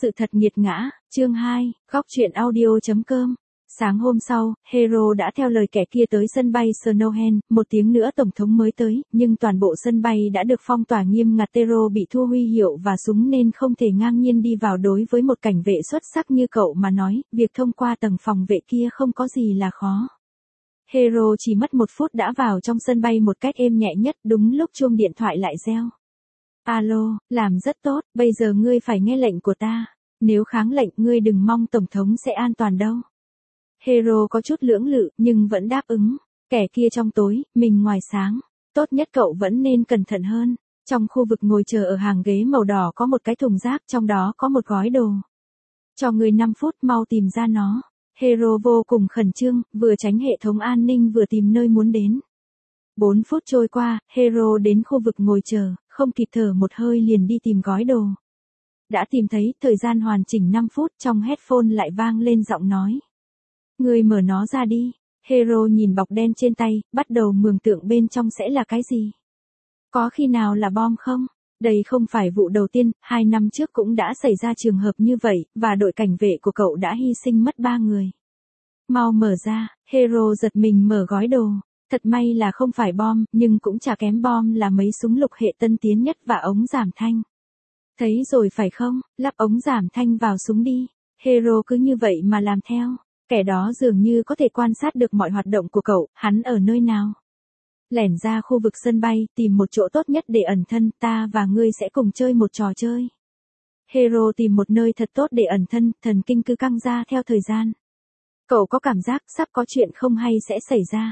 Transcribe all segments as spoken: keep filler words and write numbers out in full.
Sự thật nghiệt ngã, chương hai, góc truyện audio.com. Sáng hôm sau, Hero đã theo lời kẻ kia tới sân bay Snowhen, một tiếng nữa Tổng thống mới tới, nhưng toàn bộ sân bay đã được phong tỏa nghiêm ngặt. Tero bị thua huy hiệu và súng nên không thể ngang nhiên đi vào. Đối với một cảnh vệ xuất sắc như cậu mà nói, việc thông qua tầng phòng vệ kia không có gì là khó. Hero chỉ mất một phút đã vào trong sân bay một cách êm nhẹ nhất. Đúng lúc chuông điện thoại lại reo. Alo, làm rất tốt, bây giờ ngươi phải nghe lệnh của ta. Nếu kháng lệnh ngươi đừng mong Tổng thống sẽ an toàn đâu. Hero có chút lưỡng lự, nhưng vẫn đáp ứng. Kẻ kia trong tối, mình ngoài sáng. Tốt nhất cậu vẫn nên cẩn thận hơn. Trong khu vực ngồi chờ ở hàng ghế màu đỏ có một cái thùng rác, trong đó có một gói đồ. Cho ngươi năm phút mau tìm ra nó. Hero vô cùng khẩn trương, vừa tránh hệ thống an ninh vừa tìm nơi muốn đến. bốn phút trôi qua, Hero đến khu vực ngồi chờ, không kịp thở một hơi liền đi tìm gói đồ. Đã tìm thấy, thời gian hoàn chỉnh năm phút, trong headphone lại vang lên giọng nói. Ngươi mở nó ra đi. Hero nhìn bọc đen trên tay, bắt đầu mường tượng bên trong sẽ là cái gì. Có khi nào là bom không? Đây không phải vụ đầu tiên, hai năm trước cũng đã xảy ra trường hợp như vậy, và đội cảnh vệ của cậu đã hy sinh mất ba người. Mau mở ra, Hero giật mình mở gói đồ. Thật may là không phải bom, nhưng cũng chả kém bom là mấy súng lục hệ tân tiến nhất và ống giảm thanh. Thấy rồi phải không, lắp ống giảm thanh vào súng đi. Hero cứ như vậy mà làm theo. Kẻ đó dường như có thể quan sát được mọi hoạt động của cậu, hắn ở nơi nào. Lẻn ra khu vực sân bay, tìm một chỗ tốt nhất để ẩn thân, ta và ngươi sẽ cùng chơi một trò chơi. Hero tìm một nơi thật tốt để ẩn thân, thần kinh cứ căng ra theo thời gian. Cậu có cảm giác sắp có chuyện không hay sẽ xảy ra.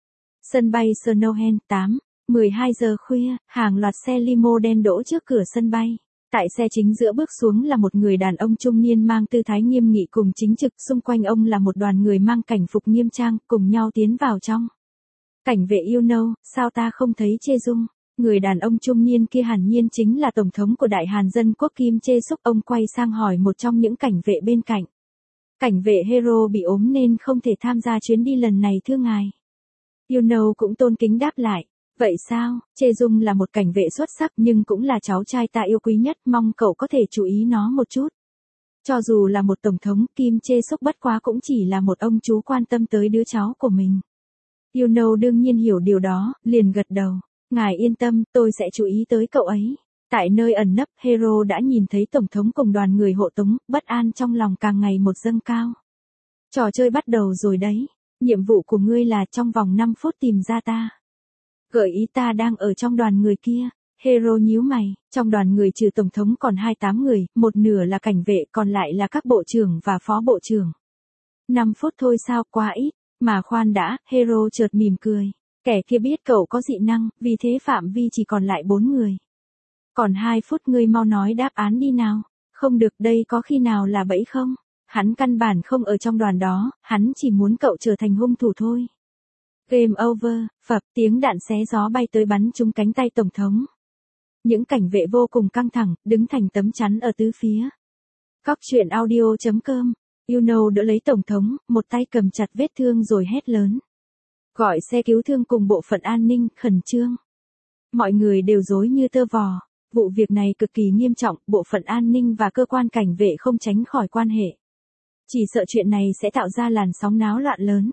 Sân bay Snowhen, tám, mười hai giờ khuya, hàng loạt xe limo đen đỗ trước cửa sân bay. Tại xe chính giữa bước xuống là một người đàn ông trung niên mang tư thái nghiêm nghị cùng chính trực, xung quanh ông là một đoàn người mang cảnh phục nghiêm trang, cùng nhau tiến vào trong. Cảnh vệ you know, sao ta không thấy Chê Dung? Người đàn ông trung niên kia hẳn nhiên chính là Tổng thống của Đại Hàn Dân Quốc Kim Chê Súc. Ông quay sang hỏi một trong những cảnh vệ bên cạnh. Cảnh vệ Hero bị ốm nên không thể tham gia chuyến đi lần này thưa ngài. You know cũng tôn kính đáp lại. Vậy sao, Chê Dung là một cảnh vệ xuất sắc nhưng cũng là cháu trai ta yêu quý nhất, mong cậu có thể chú ý nó một chút. Cho dù là một tổng thống, Kim Chê Súc bất quá cũng chỉ là một ông chú quan tâm tới đứa cháu của mình. You know đương nhiên hiểu điều đó, liền gật đầu. Ngài yên tâm, tôi sẽ chú ý tới cậu ấy. Tại nơi ẩn nấp, Hero đã nhìn thấy tổng thống cùng đoàn người hộ tống, bất an trong lòng càng ngày một dâng cao. Trò chơi bắt đầu rồi đấy. Nhiệm vụ của ngươi là trong vòng năm phút tìm ra ta. Gợi ý ta đang ở trong đoàn người kia. Hero nhíu mày, trong đoàn người trừ tổng thống còn hai mươi tám người, một nửa là cảnh vệ, còn lại là các bộ trưởng và phó bộ trưởng. năm phút thôi sao, quá ít. Mà khoan đã, Hero chợt mỉm cười. Kẻ kia biết cậu có dị năng, vì thế phạm vi chỉ còn lại bốn người. Còn hai phút, ngươi mau nói đáp án đi nào. Không được, đây có khi nào là bẫy không? Hắn căn bản không ở trong đoàn đó, hắn chỉ muốn cậu trở thành hung thủ thôi. Game over, phập, tiếng đạn xé gió bay tới bắn trúng cánh tay tổng thống. Những cảnh vệ vô cùng căng thẳng, đứng thành tấm chắn ở tứ phía. Góc truyện audio.com. You know đỡ lấy tổng thống, một tay cầm chặt vết thương rồi hét lớn. Gọi xe cứu thương cùng bộ phận an ninh, khẩn trương. Mọi người đều rối như tơ vò. Vụ việc này cực kỳ nghiêm trọng, bộ phận an ninh và cơ quan cảnh vệ không tránh khỏi quan hệ. Chỉ sợ chuyện này sẽ tạo ra làn sóng náo loạn lớn.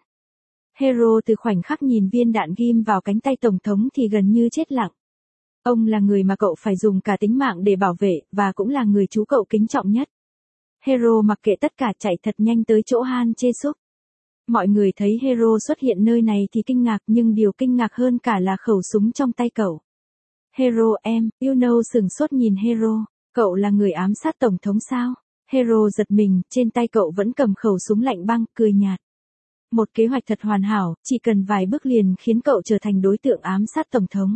Hero từ khoảnh khắc nhìn viên đạn ghim vào cánh tay tổng thống thì gần như chết lặng. Ông là người mà cậu phải dùng cả tính mạng để bảo vệ, và cũng là người chú cậu kính trọng nhất. Hero mặc kệ tất cả chạy thật nhanh tới chỗ Han Chê Súc. Mọi người thấy Hero xuất hiện nơi này thì kinh ngạc, nhưng điều kinh ngạc hơn cả là khẩu súng trong tay cậu. Hero em, you know sừng sốt nhìn Hero, cậu là người ám sát tổng thống sao? Hero giật mình, trên tay cậu vẫn cầm khẩu súng lạnh băng, cười nhạt. Một kế hoạch thật hoàn hảo, chỉ cần vài bước liền khiến cậu trở thành đối tượng ám sát tổng thống.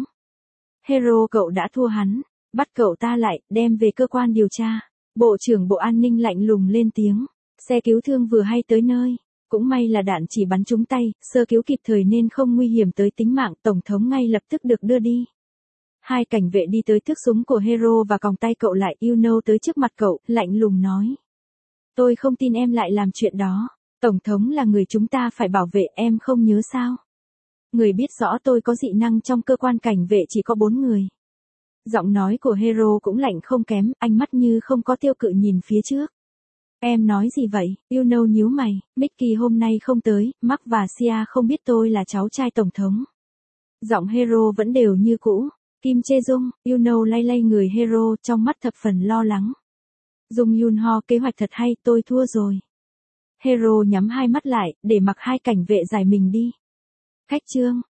Hero cậu đã thua hắn, bắt cậu ta lại, đem về cơ quan điều tra. Bộ trưởng Bộ An ninh lạnh lùng lên tiếng. Xe cứu thương vừa hay tới nơi. Cũng may là đạn chỉ bắn trúng tay, sơ cứu kịp thời nên không nguy hiểm tới tính mạng, tổng thống ngay lập tức được đưa đi. Hai cảnh vệ đi tới thước súng của Hero và còng tay cậu lại. You know tới trước mặt cậu, lạnh lùng nói. Tôi không tin em lại làm chuyện đó. Tổng thống là người chúng ta phải bảo vệ, em không nhớ sao? Người biết rõ tôi có dị năng trong cơ quan cảnh vệ chỉ có bốn người. Giọng nói của Hero cũng lạnh không kém, ánh mắt như không có tiêu cự nhìn phía trước. Em nói gì vậy? Yuno nhíu mày, Mickey hôm nay không tới, Mark và Sia không biết tôi là cháu trai tổng thống. Giọng Hero vẫn đều như cũ. Kim Chê Dung, Yuno lay lay người Hero trong mắt thập phần lo lắng. Dung Yunho kế hoạch thật hay, tôi thua rồi. Hero nhắm hai mắt lại, để mặc hai cảnh vệ giải mình đi. Khách trương,